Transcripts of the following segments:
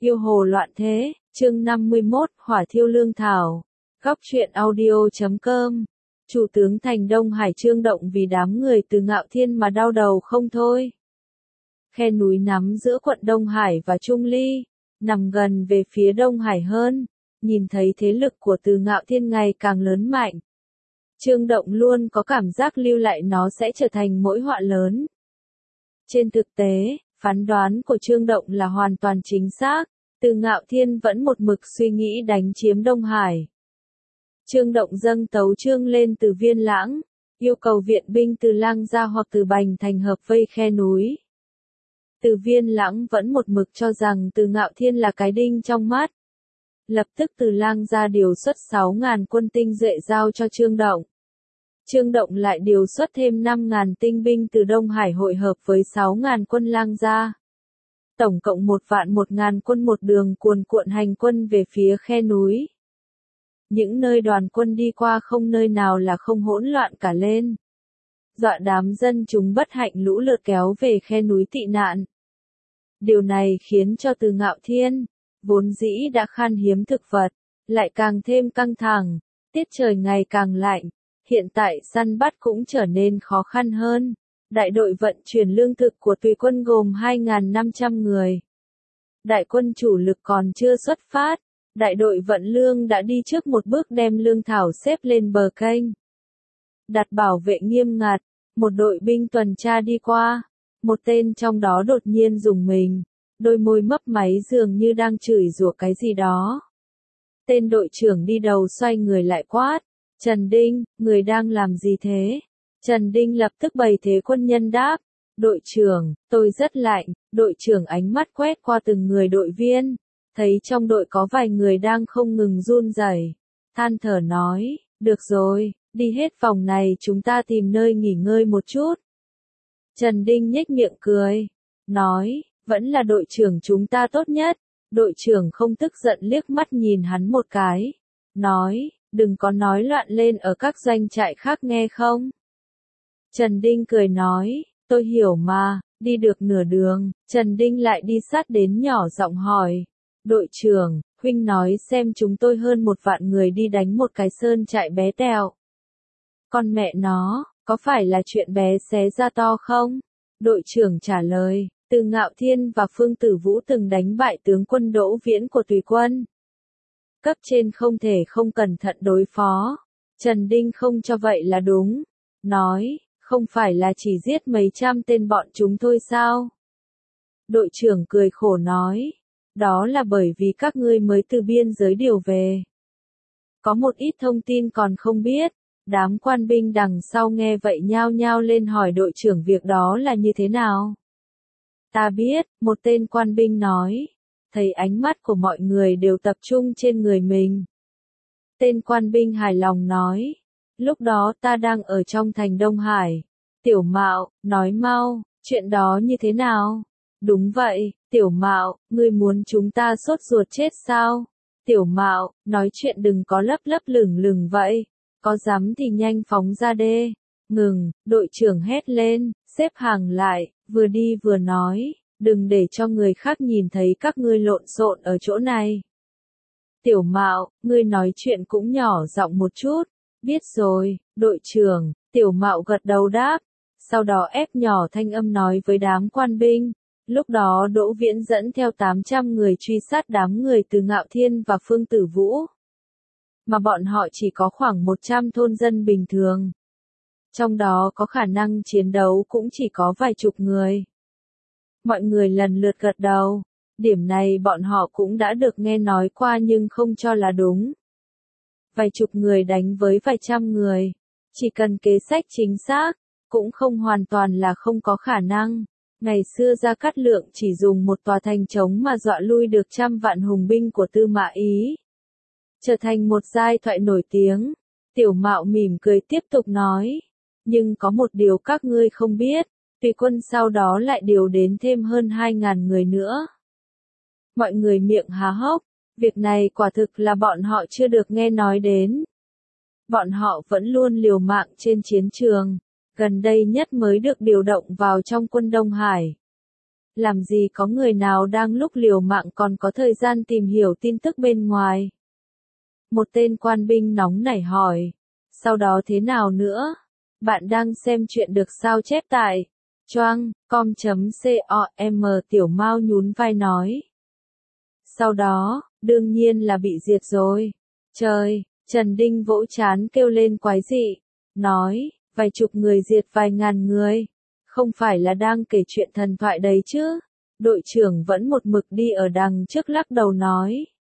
Yêu hồ loạn thế, chương 51, hỏa thiêu lương thảo. Góc truyện audio.com. Chủ tướng thành Đông Hải Trương Động vì đám người từ Ngạo Thiên mà đau đầu không thôi. Khe núi nằm giữa quận Đông Hải và Trung Ly, nằm gần về phía Đông Hải hơn, nhìn thấy thế lực của từ Ngạo Thiên ngày càng lớn mạnh. Trương Động luôn có cảm giác lưu lại nó sẽ trở thành mối họa lớn. Trên thực tế, phán đoán của Trương Động là hoàn toàn chính xác, từ Ngạo Thiên vẫn một mực suy nghĩ đánh chiếm Đông Hải. Trương Động dâng tấu chương lên từ Viên Lãng, yêu cầu viện binh từ Lang Gia hoặc từ Bành Thành hợp vây khe núi. Từ Viên Lãng vẫn một mực cho rằng từ Ngạo Thiên là cái đinh trong mắt. Lập tức từ Lang Gia điều xuất 6.000 quân tinh duệ giao cho Trương Động. Trương Động lại điều xuất thêm 5.000 tinh binh từ Đông Hải hội hợp với 6.000 quân Lang Gia. Tổng cộng 1.000 quân một đường cuồn cuộn hành quân về phía khe núi. Những nơi đoàn quân đi qua không nơi nào là không hỗn loạn cả lên. Dọa đám dân chúng bất hạnh lũ lượt kéo về khe núi tị nạn. Điều này khiến cho từ Ngạo Thiên, vốn dĩ đã khan hiếm thực vật, lại càng thêm căng thẳng, tiết trời ngày càng lạnh, hiện tại săn bắt cũng trở nên khó khăn hơn. Đại đội vận chuyển lương thực của tùy quân gồm 2.500 người. Đại quân chủ lực còn chưa xuất phát, đại đội vận lương đã đi trước một bước đem lương thảo xếp lên bờ kênh. Đặt bảo vệ nghiêm ngặt, một đội binh tuần tra đi qua, một tên trong đó đột nhiên rùng mình, đôi môi mấp máy dường như đang chửi rủa cái gì đó. Tên đội trưởng đi đầu xoay người lại quát, Trần Đinh, người đang làm gì thế? Trần Đinh lập tức bày thế quân nhân đáp, đội trưởng, tôi rất lạnh. Đội trưởng ánh mắt quét qua từng người đội viên, thấy trong đội có vài người đang không ngừng run rẩy, than thở nói, được rồi, đi hết vòng này chúng ta tìm nơi nghỉ ngơi một chút. Trần Đinh nhếch miệng cười, nói, vẫn là đội trưởng chúng ta tốt nhất. Đội trưởng không tức giận liếc mắt nhìn hắn một cái, nói, đừng có nói loạn lên ở các doanh trại khác nghe không? Trần Đinh cười nói, tôi hiểu mà. Đi được nửa đường, Trần Đinh lại đi sát đến nhỏ giọng hỏi, đội trưởng, huynh nói xem chúng tôi hơn 1.000 người đi đánh một cái sơn trại bé tẹo. Con mẹ nó, có phải là chuyện bé xé ra to không? Đội trưởng trả lời, từ Ngạo Thiên và Phương Tử Vũ từng đánh bại tướng quân Đỗ Viễn của Tùy quân. Cấp trên không thể không cẩn thận đối phó. Trần Đinh không cho vậy là đúng. Nói, không phải là chỉ giết mấy trăm tên bọn chúng thôi sao? Đội trưởng cười khổ nói, đó là bởi vì các ngươi mới từ biên giới điều về. Có một ít thông tin còn không biết. Đám quan binh đằng sau nghe vậy nhao nhao lên hỏi đội trưởng việc đó là như thế nào. Ta biết, một tên quan binh nói, thấy ánh mắt của mọi người đều tập trung trên người mình. Tên quan binh hài lòng nói, lúc đó ta đang ở trong thành Đông Hải. Tiểu Mạo, nói mau, chuyện đó như thế nào? Đúng vậy, Tiểu Mạo, ngươi muốn chúng ta sốt ruột chết sao? Tiểu Mạo, nói chuyện đừng có lấp lấp lửng lửng vậy, có dám thì nhanh phóng ra đê. Ngừng, đội trưởng hét lên, xếp hàng lại, vừa đi vừa nói, đừng để cho người khác nhìn thấy các ngươi lộn xộn ở chỗ này. Tiểu Mạo, ngươi nói chuyện cũng nhỏ giọng một chút. Biết rồi, đội trưởng. Tiểu Mạo gật đầu đáp, sau đó ép nhỏ thanh âm nói với đám quan binh. Lúc đó Đỗ Viễn dẫn theo 800 người truy sát đám người từ Ngạo Thiên và Phương Tử Vũ. Mà bọn họ chỉ có khoảng 100 thôn dân bình thường. Trong đó có khả năng chiến đấu cũng chỉ có vài chục người. Mọi người lần lượt gật đầu. Điểm này bọn họ cũng đã được nghe nói qua nhưng không cho là đúng. Vài chục người đánh với vài trăm người. Chỉ cần kế sách chính xác, cũng không hoàn toàn là không có khả năng. Ngày xưa Gia Cát Lượng chỉ dùng một tòa thành trống mà dọa lui được 100 vạn hùng binh của Tư Mã Ý. Trở thành một giai thoại nổi tiếng. Tiểu Mạo mỉm cười tiếp tục nói. Nhưng có một điều các ngươi không biết, Tùy quân sau đó lại điều đến thêm hơn 2.000 người nữa. Mọi người miệng há hốc, việc này quả thực là bọn họ chưa được nghe nói đến. Bọn họ vẫn luôn liều mạng trên chiến trường, gần đây nhất mới được điều động vào trong quân Đông Hải. Làm gì có người nào đang lúc liều mạng còn có thời gian tìm hiểu tin tức bên ngoài. Một tên quan binh nóng nảy hỏi. Sau đó thế nào nữa? Bạn đang xem chuyện được sao chép tại choang.com. Tiểu Mao nhún vai nói. Sau đó, đương nhiên là bị diệt rồi. Trời, Trần Đinh vỗ trán kêu lên quái dị. Nói, vài chục người diệt vài ngàn người. Không phải là đang kể chuyện thần thoại đấy chứ. Đội trưởng vẫn một mực đi ở đằng trước lắc đầu nói.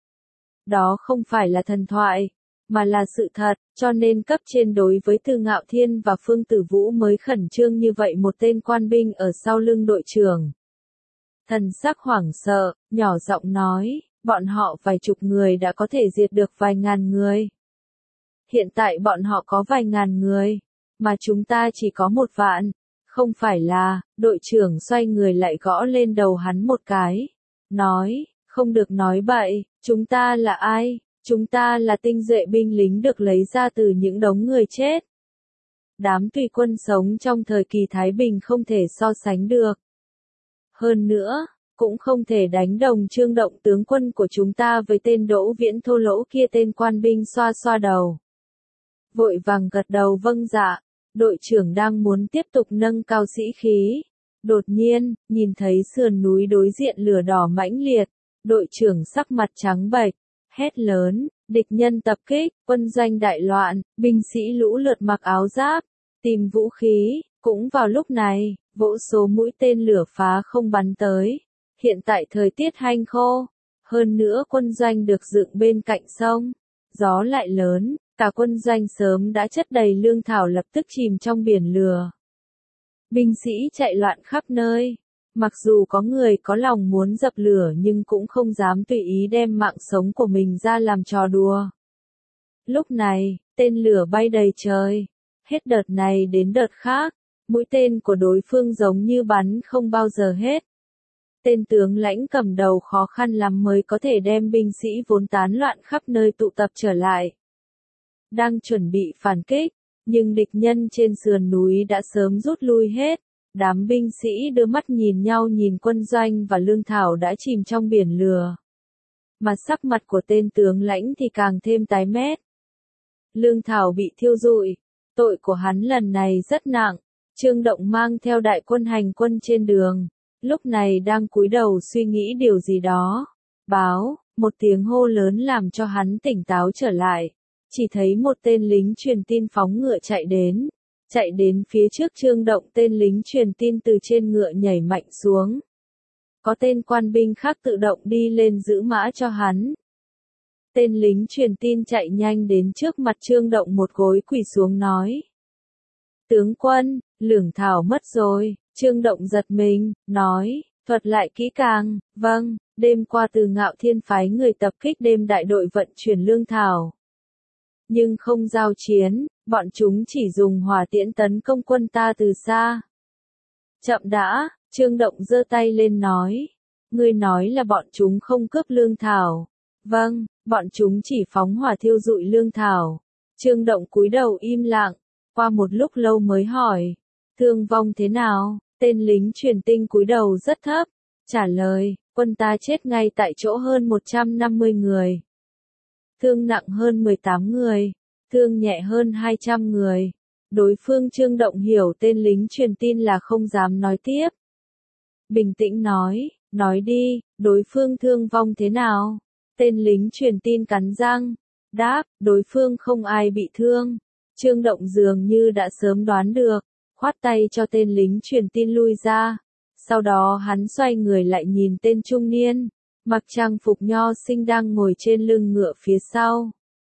Đó không phải là thần thoại, mà là sự thật, cho nên cấp trên đối với Từ Ngạo Thiên và Phương Tử Vũ mới khẩn trương như vậy. Một tên quan binh ở sau lưng đội trưởng. Thần sắc hoảng sợ, nhỏ giọng nói, bọn họ vài chục người đã có thể diệt được vài ngàn người. Hiện tại bọn họ có vài ngàn người, mà chúng ta chỉ có 1 vạn. Không phải là, đội trưởng xoay người lại gõ lên đầu hắn một cái. Nói, không được nói bậy, chúng ta là ai? Chúng ta là tinh duệ binh lính được lấy ra từ những đống người chết. Đám tùy quân sống trong thời kỳ Thái Bình không thể so sánh được. Hơn nữa, cũng không thể đánh đồng Trương Động tướng quân của chúng ta với tên Đỗ Viễn thô lỗ kia. Tên quan binh xoa xoa đầu. Vội vàng gật đầu vâng dạ. Đội trưởng đang muốn tiếp tục nâng cao sĩ khí. Đột nhiên, nhìn thấy sườn núi đối diện lửa đỏ mãnh liệt. Đội trưởng sắc mặt trắng bệch, hét lớn, địch nhân tập kích, quân doanh đại loạn, binh sĩ lũ lượt mặc áo giáp, tìm vũ khí. Cũng vào lúc này, vô số mũi tên lửa phá không bắn tới. Hiện tại thời tiết hanh khô, hơn nữa quân doanh được dựng bên cạnh sông, gió lại lớn, cả quân doanh sớm đã chất đầy lương thảo lập tức chìm trong biển lửa. Binh sĩ chạy loạn khắp nơi, mặc dù có người có lòng muốn dập lửa nhưng cũng không dám tùy ý đem mạng sống của mình ra làm trò đùa. Lúc này, tên lửa bay đầy trời, hết đợt này đến đợt khác, mũi tên của đối phương giống như bắn không bao giờ hết. Tên tướng lãnh cầm đầu khó khăn lắm mới có thể đem binh sĩ vốn tán loạn khắp nơi tụ tập trở lại. Đang chuẩn bị phản kích, nhưng địch nhân trên sườn núi đã sớm rút lui hết. Đám binh sĩ đưa mắt nhìn nhau nhìn quân doanh và lương thảo đã chìm trong biển lửa. Mà sắc mặt của tên tướng lãnh thì càng thêm tái mét. Lương thảo bị thiêu rụi, tội của hắn lần này rất nặng. Trương Động mang theo đại quân hành quân trên đường, lúc này đang cúi đầu suy nghĩ điều gì đó. Báo, một tiếng hô lớn làm cho hắn tỉnh táo trở lại. Chỉ thấy một tên lính truyền tin phóng ngựa chạy đến phía trước Trương Động. Tên lính truyền tin từ trên ngựa nhảy mạnh xuống. Có tên quan binh khác tự động đi lên giữ mã cho hắn. Tên lính truyền tin chạy nhanh đến trước mặt Trương Động một gối quỳ xuống nói. Tướng quân, lương thảo mất rồi. Trương Động giật mình, nói, thuật lại kỹ càng. Vâng, đêm qua Từ Ngạo Thiên phái người tập kích đêm đại đội vận chuyển lương thảo. Nhưng không giao chiến, bọn chúng chỉ dùng hỏa tiễn tấn công quân ta từ xa. Chậm đã, Trương Động giơ tay lên nói. Ngươi nói là bọn chúng không cướp lương thảo. Vâng, bọn chúng chỉ phóng hỏa thiêu rụi lương thảo. Trương Động cúi đầu im lặng, qua một lúc lâu mới hỏi. Thương vong thế nào? Tên lính truyền tin cúi đầu rất thấp, trả lời, quân ta chết ngay tại chỗ hơn 150 người. Thương nặng hơn 18 người, thương nhẹ hơn 200 người. Đối phương Trương Động hiểu tên lính truyền tin là không dám nói tiếp. Bình tĩnh nói đi, đối phương thương vong thế nào? Tên lính truyền tin cắn răng, đáp, đối phương không ai bị thương. Trương Động dường như đã sớm đoán được, khoát tay cho tên lính truyền tin lui ra. Sau đó hắn xoay người lại nhìn tên trung niên, mặc trang phục nho sinh đang ngồi trên lưng ngựa phía sau.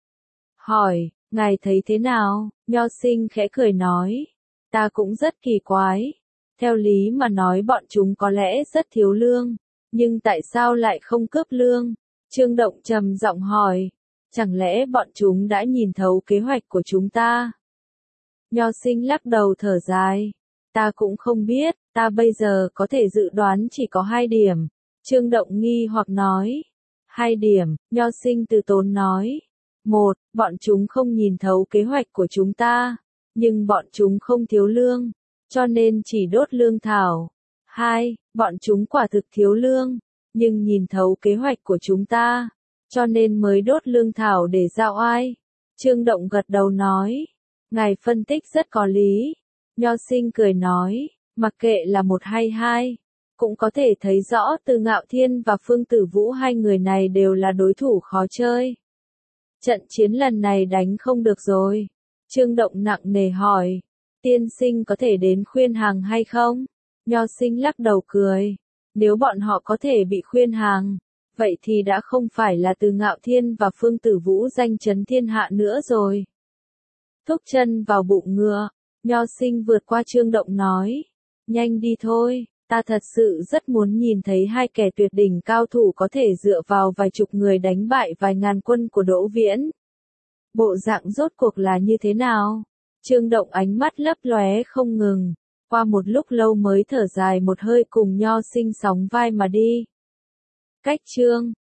Hỏi, ngài thấy thế nào? Nho sinh khẽ cười nói, ta cũng rất kỳ quái. Theo lý mà nói bọn chúng có lẽ rất thiếu lương, nhưng tại sao lại không cướp lương? Trương Động trầm giọng hỏi, chẳng lẽ bọn chúng đã nhìn thấu kế hoạch của chúng ta? Nho sinh lắc đầu thở dài, ta cũng không biết, ta bây giờ có thể dự đoán chỉ có 2 điểm. Trương Động nghi hoặc nói, 2 điểm, nho sinh từ tốn nói. 1, bọn chúng không nhìn thấu kế hoạch của chúng ta, nhưng bọn chúng không thiếu lương, cho nên chỉ đốt lương thảo. 2, Bọn chúng quả thực thiếu lương, nhưng nhìn thấu kế hoạch của chúng ta, cho nên mới đốt lương thảo để giao oai. Trương Động gật đầu nói, ngài phân tích rất có lý. Nho Sinh cười nói, mặc kệ là một hay hai, cũng có thể thấy rõ Từ Ngạo Thiên và Phương Tử Vũ hai người này đều là đối thủ khó chơi. Trận chiến lần này đánh không được rồi. Trương Động nặng nề hỏi, tiên sinh có thể đến khuyên hàng hay không? Nho Sinh lắc đầu cười, nếu bọn họ có thể bị khuyên hàng, vậy thì đã không phải là Từ Ngạo Thiên và Phương Tử Vũ danh chấn thiên hạ nữa rồi. Thúc chân vào bụng ngựa, Nho Sinh vượt qua Trương Động nói, nhanh đi thôi, ta thật sự rất muốn nhìn thấy hai kẻ tuyệt đỉnh cao thủ có thể dựa vào vài chục người đánh bại vài ngàn quân của Đỗ Viễn. Bộ dạng rốt cuộc là như thế nào? Trương Động ánh mắt lấp lóe không ngừng, qua một lúc lâu mới thở dài một hơi cùng Nho Sinh sóng vai mà đi. Cách chương